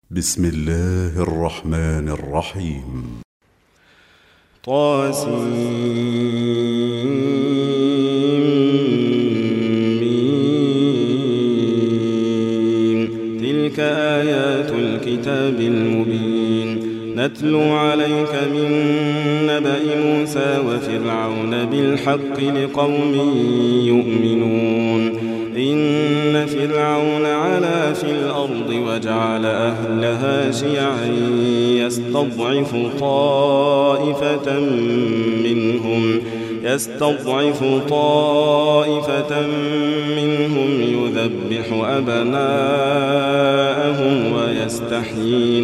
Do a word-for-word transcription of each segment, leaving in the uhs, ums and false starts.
بسم الله الرحمن الرحيم. طاسمين. تلك آيات الكتاب المبين. نتلو عليك من نبأ موسى وفرعون بالحق لقوم يؤمنون. إن فرعون علا في الأرض وجعل أهلها شيعا يستضعف طائفة منهم يستضعف طائفة منهم يذبح أبناءهم ويستحيي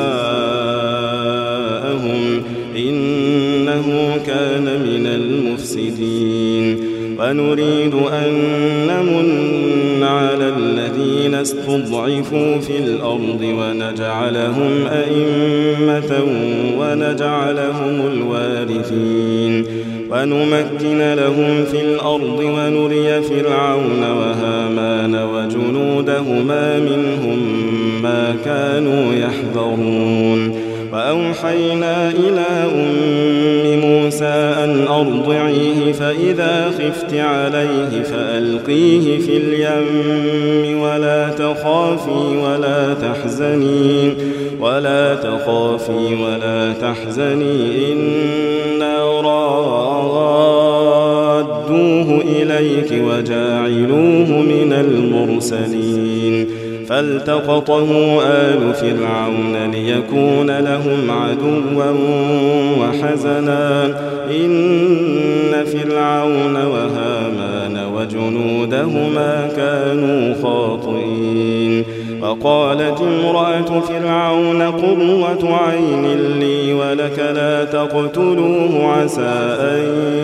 نساءهم إنه كان من المفسدين. ونريد أن نمن على الذين استضعفوا في الأرض ونجعلهم أئمة ونجعلهم الوارثين ونمكن لهم في الأرض ونري فرعون وهامان وجنودهما منهم ما كانوا يحذرون. وأوحينا إلى أم موسى أن أرضعيه فإذا خفت عليه فألقيه في اليم ولا تخافي ولا تحزني ولا تخافي ولا تحزني إنا رادوه إليك وجاعلوه من المرسلين. فالتقطه آل فرعون ليكون لهم عدوا وحزنا إن فرعون وهامان وجنودهما كانوا خاطئين. وقالت امرأة فرعون قرة عين لي ولك لا تقتلوه عسى أن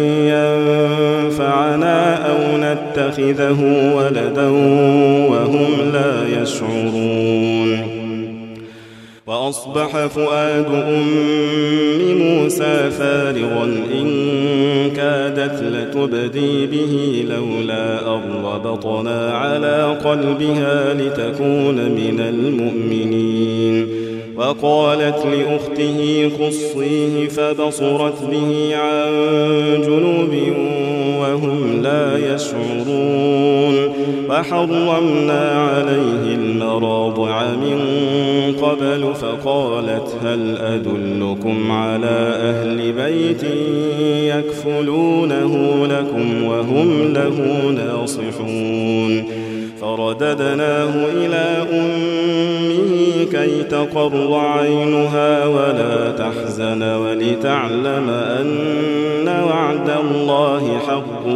ينفعنا أو نتخذه ولدا وهم لا يشعرون. وأصبح فؤاد أم موسى فارغا إن كادت لتبدي به لولا أن ربطنا على قلبها لتكون من المؤمنين. وقالت لأخته قصيه فبصرت به عن جنوب وهم لا يشعرون. وحرمنا عليه المراضع من قبل فقالت هل أدلكم على أهل بيت يكفلونه لكم وهم له ناصحون. فرددناه إلى أمه كي تقر عينها ولا تحزن ولتعلم أن وعد الله حق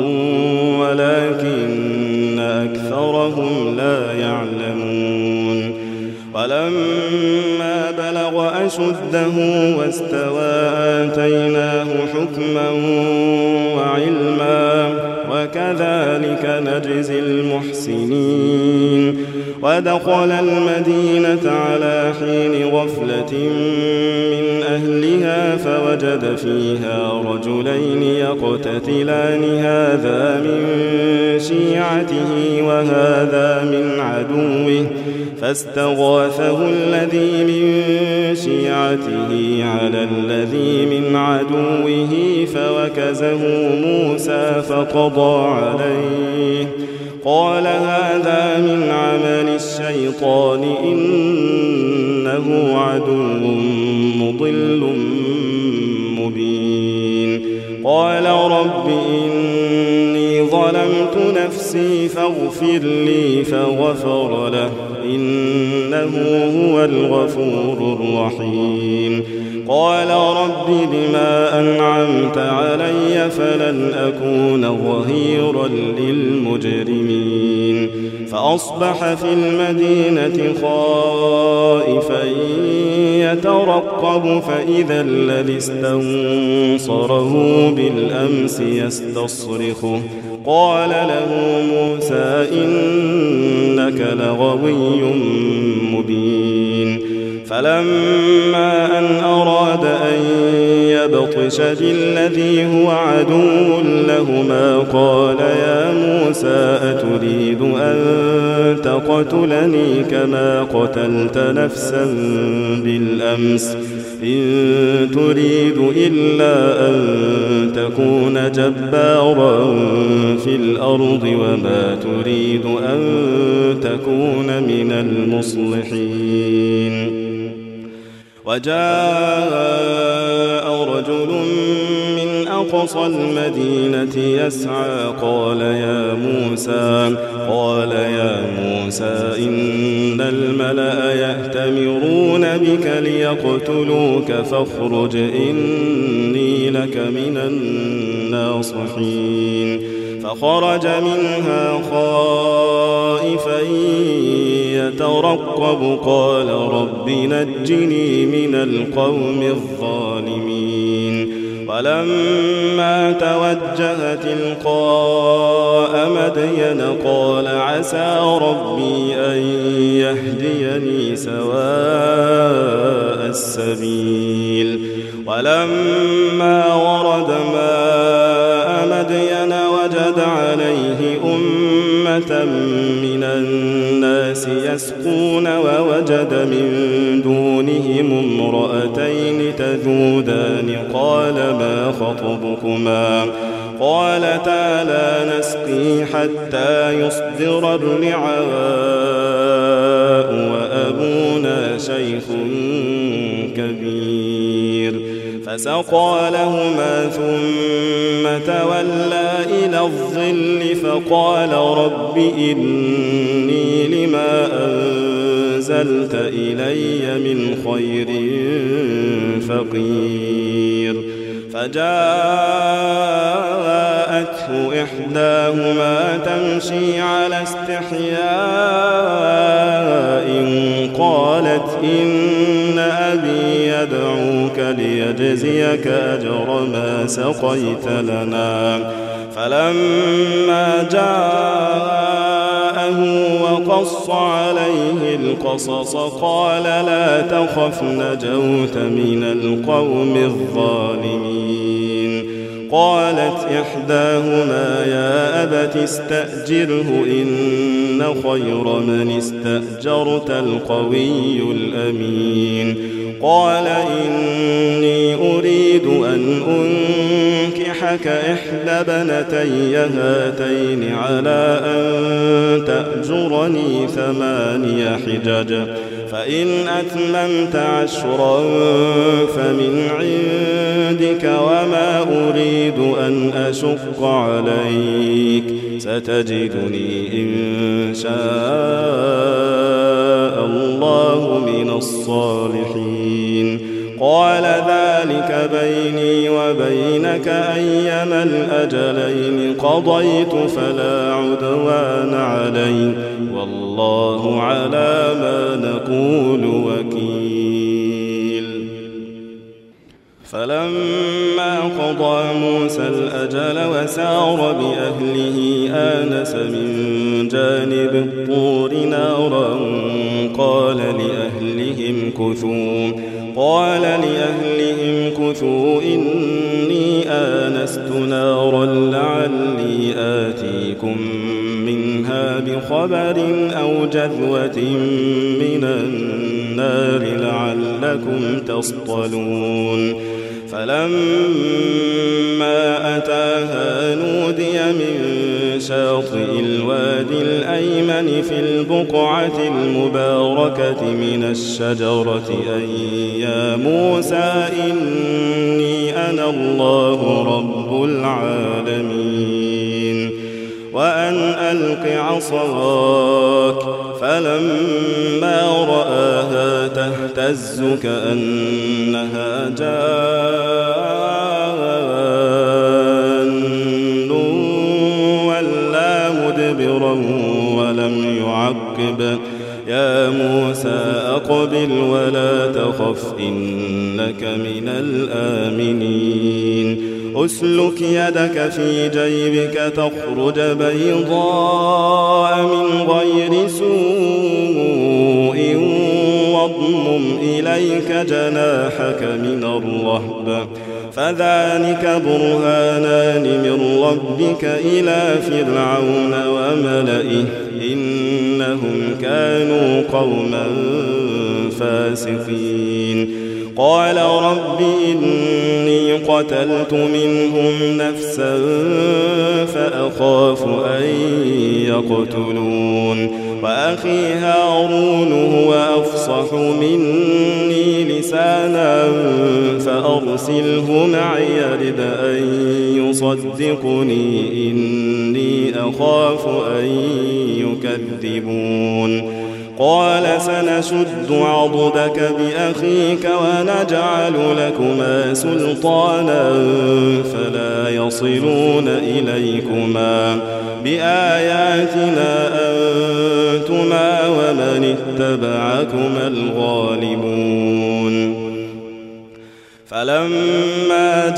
ولكن أكثرهم لا يعلمون. ولما بلغ أشده واستوى آتيناه حكما وعلما وكذلك نجزي المحسنين. ودخل المدينة على حين غفلة من أهلها فوجد فيها رجلين يقتتلان هذا من شيعته وهذا من عدوه فاستغاثه الذي من شيعته على الذي من عدوه فوكزه موسى فقضى عليه. قال هذا من عمل الشيطان إنه عدو مضل مبين. قال رب إني ظلمت نفسي فاغفر لي فغفر له إنه هو الغفور الرحيم. قال رب بما أنعمت علي فلن أكون ظهيرا للمجرمين. فأصبح في المدينة خائفا يترقب فإذا الذي استنصره بالأمس يستصرخه. قال له موسى إنك لغوي مبين. فلما أن أراد أن يبطش ليبطش بالذي هو عدو لهما قال يا موسى أتريد أن تقتلني كما قتلت نفسا بالأمس إن تريد إلا أن تكون جبارا في الأرض وما تريد أن تكون من المصلحين. وجاء رجل من أقصى المدينة يسعى قال يا موسى قال يا موسى إن الملأ يأتمرون بك ليقتلوك فاخرج إني لك من الناصحين. فخرج منها خائفا يترقب قال رب نجني من القوم الظالمين. ولما توجه تلقاء مدين قال عسى ربي أن يهديني سواء السبيل. ولما ورد ماء مدين وجد عليه أمة من الناس يسقون ووجد من دونهم امرأتين تذودان قال ما خطبكما قالتا لا نسقي حتى يصدر الرعاء وأبونا شيخ كبير. فسقى لهما ثم تولى إلى الظل فقال رب إني لما أنزلت إلي من خير فقير. فجاءته إحداهما تمشي على استحياء قالت إن أبي يدعوك ليجزيك أجر ما سقيت لنا. فلما جاءه وقص عليه القصص قال لا تخف نجوت من القوم الظالمين. قالت إحداهما يا أبت استأجره إن خير من استأجرت القوي الأمين. قال إني أريد أن أنكحك إحدى بنتي هاتين على أن تأجرني ثماني حجج فإن أتممت عشرا فمن عندك وما أريد أن أشق عليك ستجدني إن شاء الله من الصالحين. قال ذلك بيني وبينك أيما الأجلين قضيت فلا عدوان علي والله على ما نقول وكيل. فلما قضى موسى الأجل وسار بأهله آنس من جانب الطور نارا قال لأهلهم كثوا قال لأهلهم كثوا إني آنست نارا لعلي آتيكم منها بخبر أو جذوة من النار لعلكم تصطلون. فلما أتاها نودي من شاطئ الوادي الأيمن في البقعة المباركة من الشجرة أن يا موسى إني أنا الله رب العالمين وأن ألق عصاك. فلما رآها تهتز كأنها جان ولا مدبرا ولم يعقب يا موسى أقبل ولا تخف إنك من الآمنين. أسلك يدك في جيبك تخرج بيضاء من غير سوء واضمم إليك جناحك من الرهب فذلك برهانان من ربك إلى فرعون وملئه إنهم كانوا قوما فاسقين قال رب إني قتلت منهم نفسا فأخاف أن يقتلون وأخي هارون هو أفصح مني لسانا فأرسله معي رد أن يصدقني إني أخاف أن يكذبون قال سنشد عضدك بأخيك ونجعل لكما سلطانا فلا يصلون إليكما بآياتنا أنتما ومن اتبعكما الغالبون فلما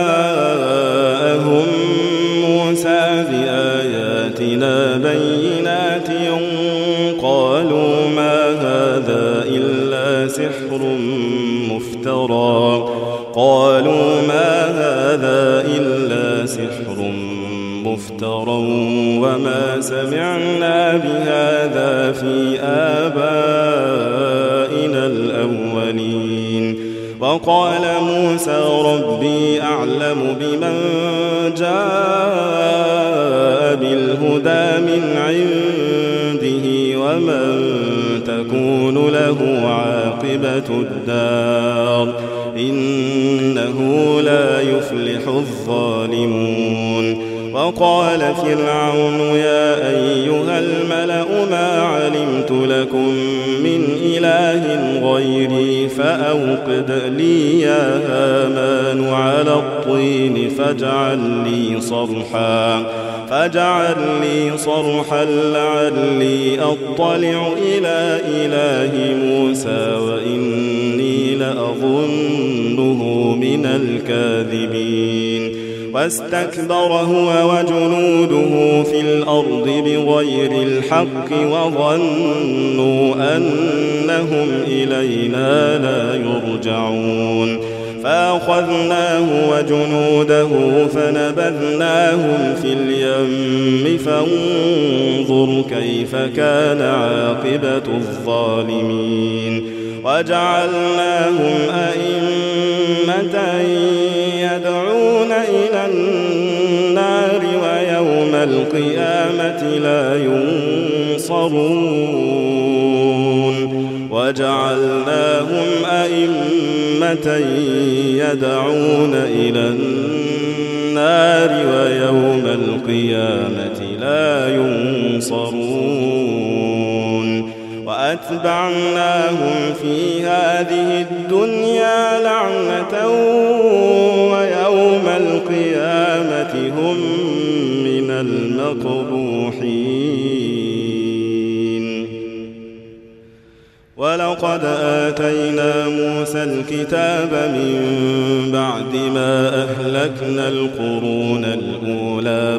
جاءهم موسى بآياتنا بينات قالوا ما هذا إلا سحر مفترى قالوا ما هذا إلا سحر مفترى وما سمعنا بهذا في آبائنا الأولين وقال موسى ربي أعلم بمن جاء بالهدى من عنده ومن تكون له عاقبة الدار إنه لا يفلح الظالمون وقال فرعون يا أيها الملأ ما علمت لكم من إله غيري فأوقد لي يا هامان على الطين فاجعل لي صرحا فاجعل لي صرحا لعلي أطلع إلى إله موسى وإني لأظنه من الكاذبين واستكبر هو وجنوده في الأرض بغير الحق وظنوا أنهم إلينا لا يرجعون فأخذناه وجنوده فنبذناهم في اليم فانظر كيف كان عاقبة الظالمين وجعلناهم أئمة يدعون إلى النار ويوم القيامة لا ينصرون وجعلناهم أئمة يدعون إلى النار ويوم القيامة لا ينصرون وأتبعناهم في هذه الدنيا لعنة ويوم القيامة هم من المقبوحين ولقد آتينا موسى الكتاب من بعد ما أهلكنا القرون الأولى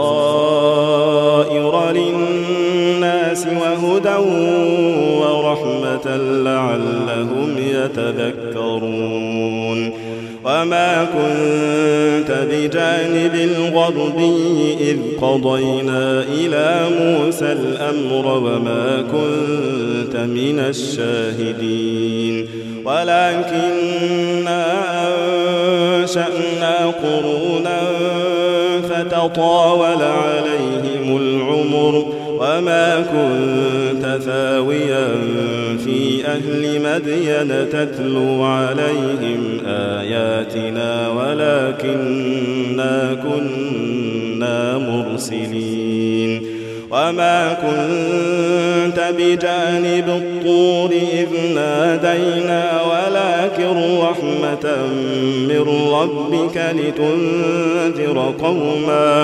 بصائر للناس وهدى ورحمة لعلهم يتذكرون وما كنت بجانب الغربي إذ قضينا إلى موسى الأمر وما كنت من الشاهدين ولكننا أنشأنا قرونا فتطاول عليهم العمر وما كنت ثاويا في أهل مدين تتلو عليهم آياتنا ولكننا كنا مرسلين وما كنت بجانب الطور إذ نادينا ولكن رحمة من ربك لتنذر قوما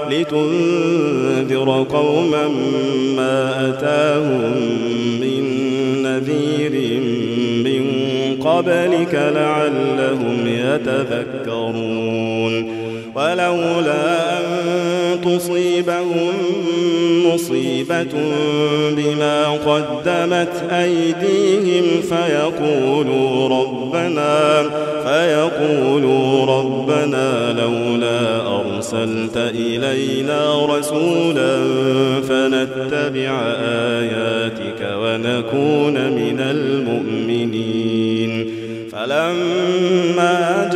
لتنذر قوما ما أتاهم من نذير من قبلك لعلهم يتذكرون ولولا أن تصيبهم مصيبة بما قدمت أيديهم فيقولوا ربنا فيقولوا ربنا لولا أرسلت إلينا رسولا فنتبع آياتك ونكون من المؤمنين. فلما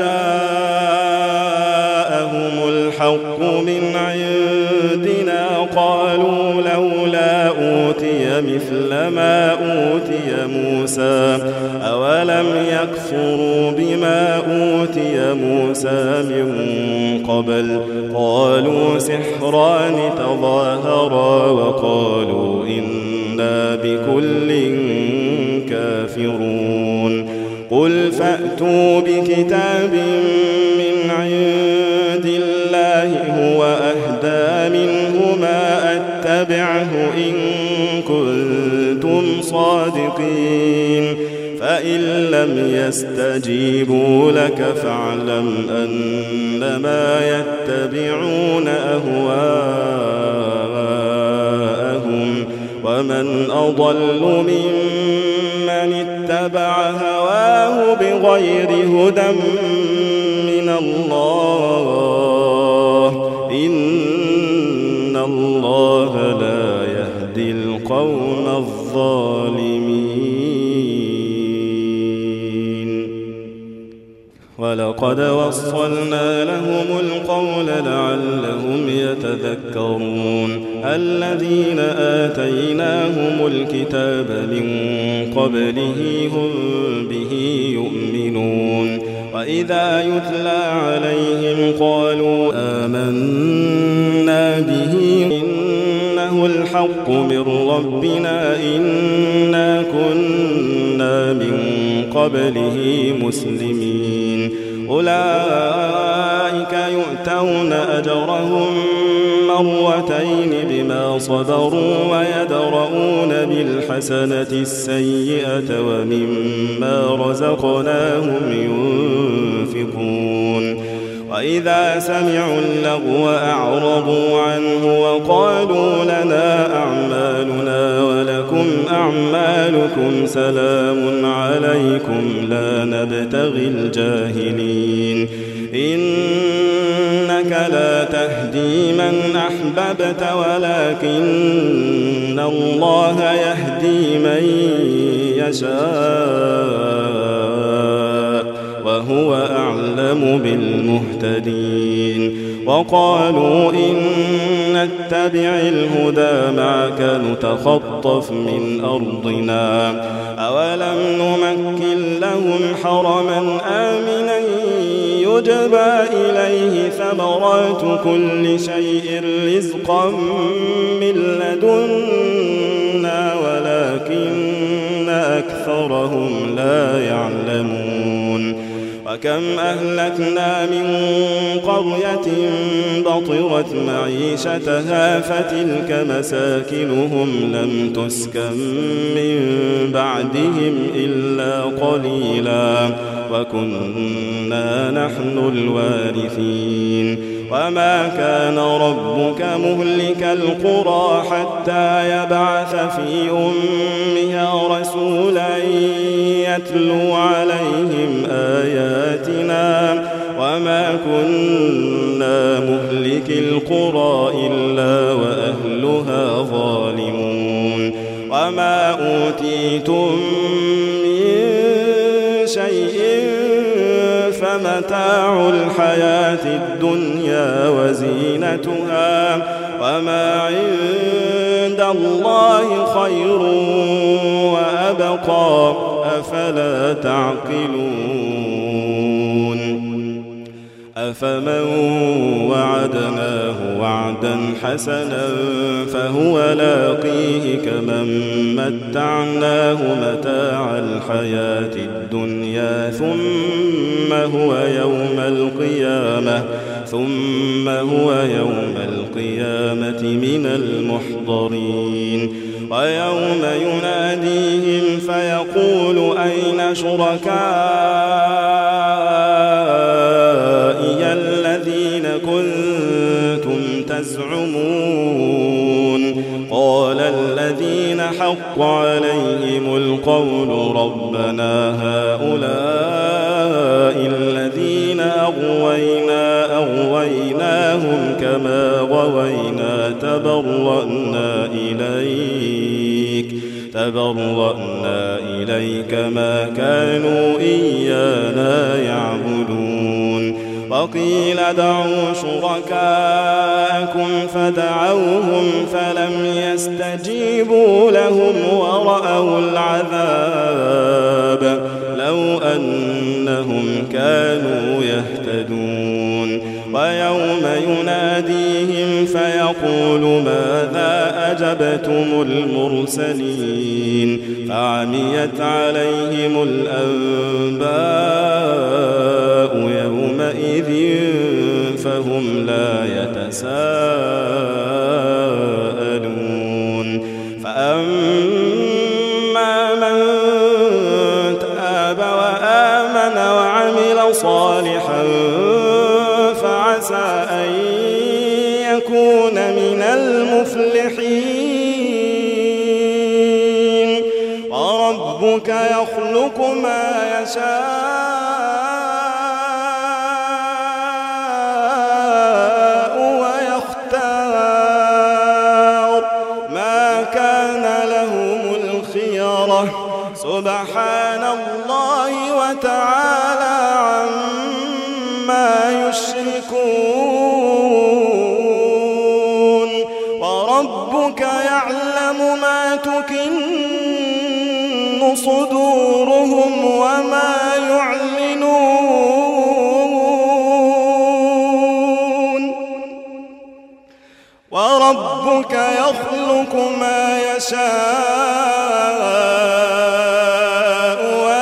جاءهم الحق من عندنا قالوا لولا أوتي مثل ما أوتي موسى أولم يكفروا بما أوتي موسى من قبل قالوا سحران تظاهرا وقالوا إنا بكل كافرون. قل فأتوا بكتاب من عند الله هو أهدى منهما أتبعه إن كنتم صادقين. فإن لم يستجيبوا لك فاعلم أنما يتبعون أهواءهم ومن أضل ممن اتبع هواه بغير هدى من الله إن الله لا يهدي القوم الظالمين. ولقد وصلنا لهم القول لعلهم يتذكرون. الذين آتيناهم الكتاب من قبله هم به يؤمنون. وإذا يتلى عليهم قالوا آمنا به إنه الحق من ربنا إنا كنا من قبله مسلمين. أولئك يؤتون أجرهم مرتين بما صبروا ويدرؤون بالحسنة السيئة ومما رزقناهم ينفقون. وإذا سمعوا اللغو أعرضوا عنه وقالوا لنا أعمالنا ولكم أعمالكم سلام عليكم لا نبتغي الجاهلين. إنك لا تهدي من أحببت ولكن الله يهدي من يشاء وهو أعلم بالمهتدين. وقالوا إن نتبع الهدى معك نتخطف من أرضنا أولم نمكن لهم حرما آمنا يجبى إليه ثمرات كل شيء رزقا من لدنا ولكن أكثرهم لا يعلمون. وكم أهلكنا من قرية بطرت معيشتها فتلك مساكنهم لم تسكن من بعدهم إلا قليلا وكنا نحن الوارثين. وما كان ربك مهلك القرى حتى يبعث في أمها رسولا يتلو عليهم آياتنا وما كنا مهلك القرى إلا وأهلها ظالمون. وما أوتيتم من شيء فمتاع الحياة الدنيا وزينتها وما عند الله خير وأبقى أفلا تعقلون. أفمن وعدناه وعدا حسنا فهو لاقيه كمن متعناه متاع الحياة الدنيا ثم هو يوم القيامة ثم هو يوم القيامة من المحضرين. ويوم يناديهم فيقول أين شركائي الذين كنتم تزعمون قال الذين حق عليهم القول ربنا هؤلاء الذين أغوينا أغويناهم كما غوينا تبرأنا إليك تبرأنا إليك ما كانوا إيانا يعبدون وقيل دعوا شركاءكم فدعوهم فلم يستجيبوا لهم ورأوا العذاب لو أنهم كانوا يهتدون ويوم يناديهم فيقول ماذا أجبتم المرسلين فعميت عليهم الأنباء يومئذ فهم لا يتساءلون فأما من تاب وآمن وعمل صالحا فعسى أن يكون من المفلحين وربك يخلق ما يشاء ويختار ما كان لهم الخيرة سبحان الله وتعالى عما يشركون وربك يعلم ما تكن صدورهم وما يعلنون وربك يخلق ما يشاء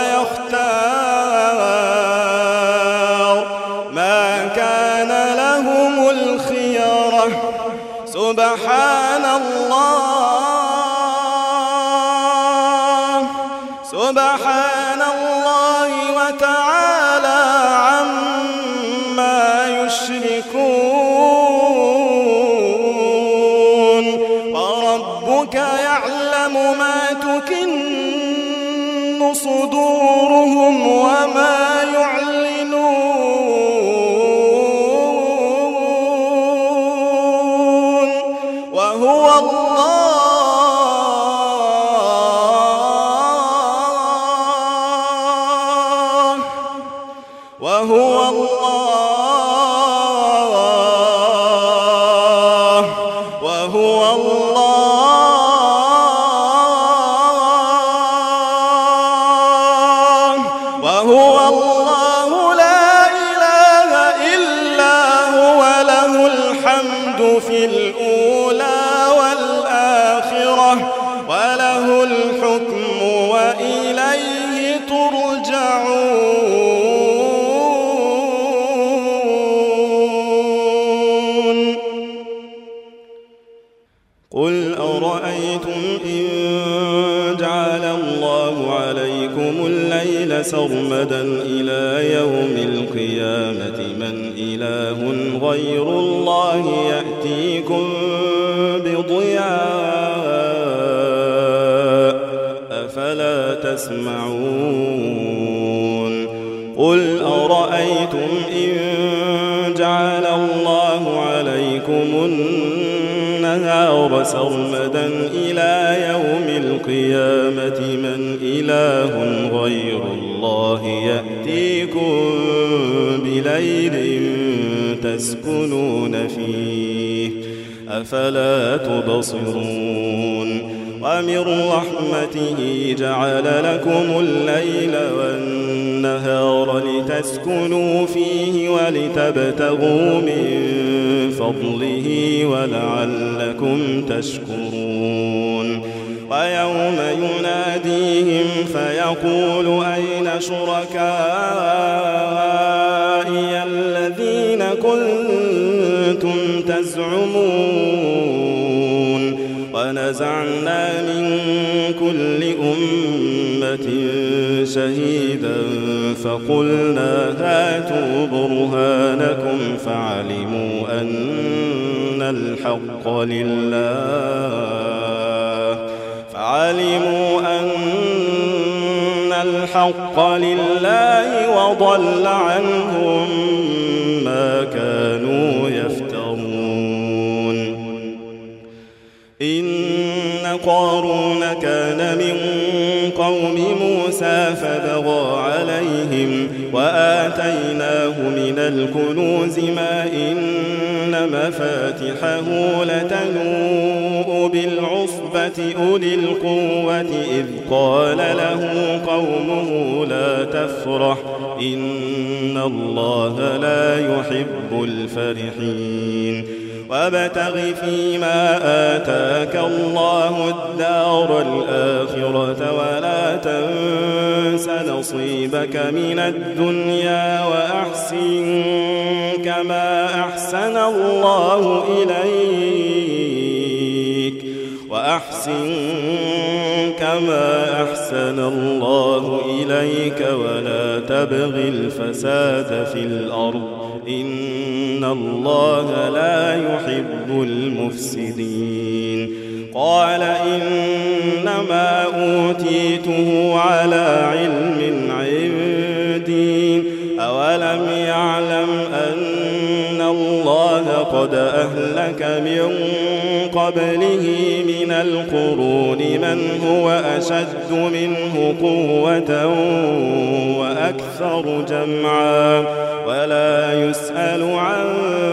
ويختار ما كان لهم الخيرة سبحان الله سبحان الله وتعالى عما يشركون وربك يعلم ما تكن صدورهم وما يعلنون وهو الله وهو الله وهو الله وهو الله لا إله إلا هو له الحمد في الأولى والآخرة وله الحكم وإليه ترجعون قل أرأيتم إن جعل الله عليكم الليل سرمدا إلى يوم القيامة من إله غير الله يأتيكم بضياء أفلا تسمعون قل أرأيتم إن جعل الله عليكم النهار سرمدا إلى يوم القيامة من إله غير الله يأتيكم بليل تسكنون فيه أفلا تبصرون ومن رحمته جعل لكم الليل والنهار لتسكنوا فيه ولتبتغوا من فضله ولعلكم تشكرون ويوم يناديهم فيقول أين شركائي الذين كنتم تزعمون ونزعنا من كل أمة أمة شهيدا فقلنا هاتوا برهانكم فعلموا أن الحق لله فعلموا أن الحق لله وضل عنهم ما كانوا يفترون. إن قارون كان من قوم موسى فبغى عليهم وآتيناه من الكنوز ما إن مفاتحه لتنوء بالعصبة أولي القوة إذ قال له قومه لا تفرح إن الله لا يحب الفرحين. وابتغ فيما آتاك الله الدار الآخرة ولا تنس نصيبك من الدنيا وأحسن كما أحسن الله إليك وأحسن كما أحسن الله إليك ولا تبغ الفساد في الأرض إن الله لا يحب المفسدين. قال إنما أوتيته على علم عندي أولم يعلم أن الله قد أهلك من قبله من القرون من هو أشد منه قوة وأكثر جمعا ولا يسأل عن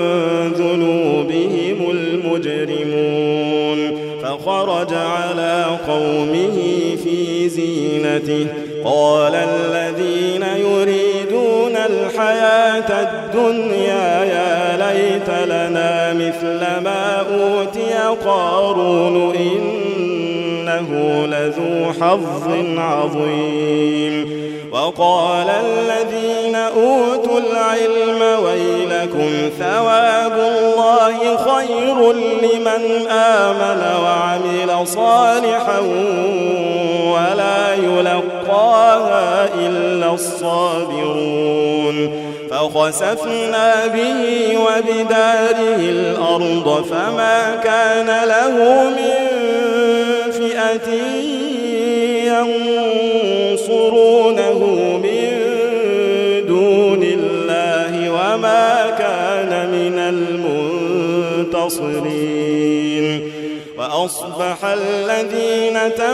ذنوبهم المجرمون. فخرج على قومه في زينته قال الذين يريدون الحياة الدنيا يا ليت لنا مثل ما أوتي قارون إنه لذو حظ عظيم. وقال الذين أوتوا العلم ويلكم ثواب الله خير لمن آمن وعمل صالحا ولا يلقاها إلا الصابرون. فخسفنا به وبداره الأرض فما كان له من فئة ينصرونه من دون الله وما كان من المنتصرين. وأصبح الذين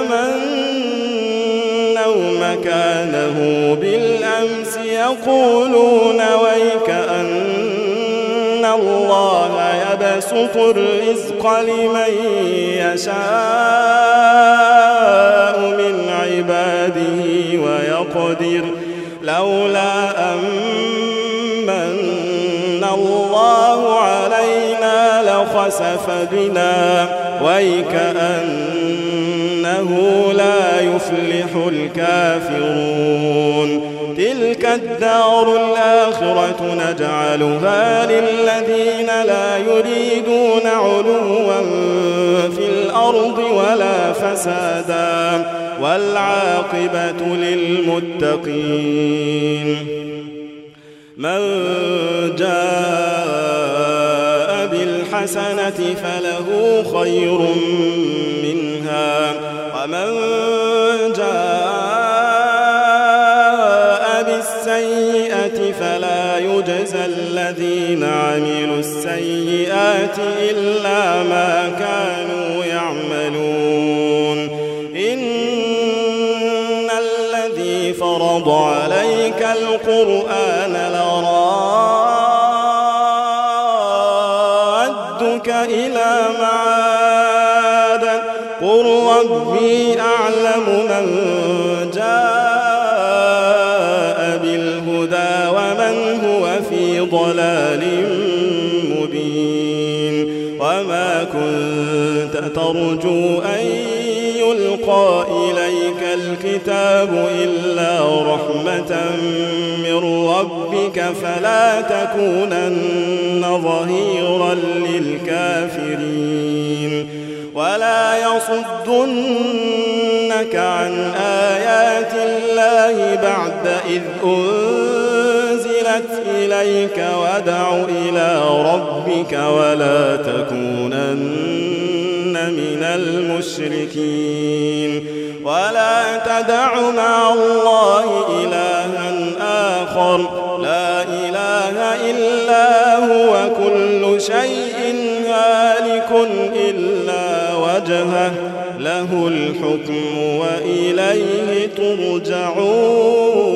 تمنوا مكانه بالأمس يقولون ويك أن الله يبسط الرزق لمن يشاء من عباده ويقدر لولا أمن الله علينا لخسف بنا ويكأنه لا يفلح الكافرون. تلك الدار الآخرة نجعلها للذين لا يريدون علوا في الأرض ولا فسادا والعاقبة للمتقين. من جاء بالحسنة فله خير منها ومن جاء بالسيئة فلا يجزى الذين عملوا السيئات إلا ما كانوا يعملون. إن الذي فرض عليك القرآن لرادك إلى معاد قل ربي أعلم من جاء بالهدى ومن هو في ضلال مبين. وما كنت ترجو أن يلقى إليك الكتاب إلا رحمة من ربك فلا تكونن ظهيرا للكافرين. ولا يصدنك عن آيات الله بعد إذ أنزلت إليك وادع إلى ربك ولا تكونن من المشركين ولا تدع مع الله إلها آخر لا إله إلا هو كل شيء هالك إلا وجهه له الحكم وإليه ترجعون.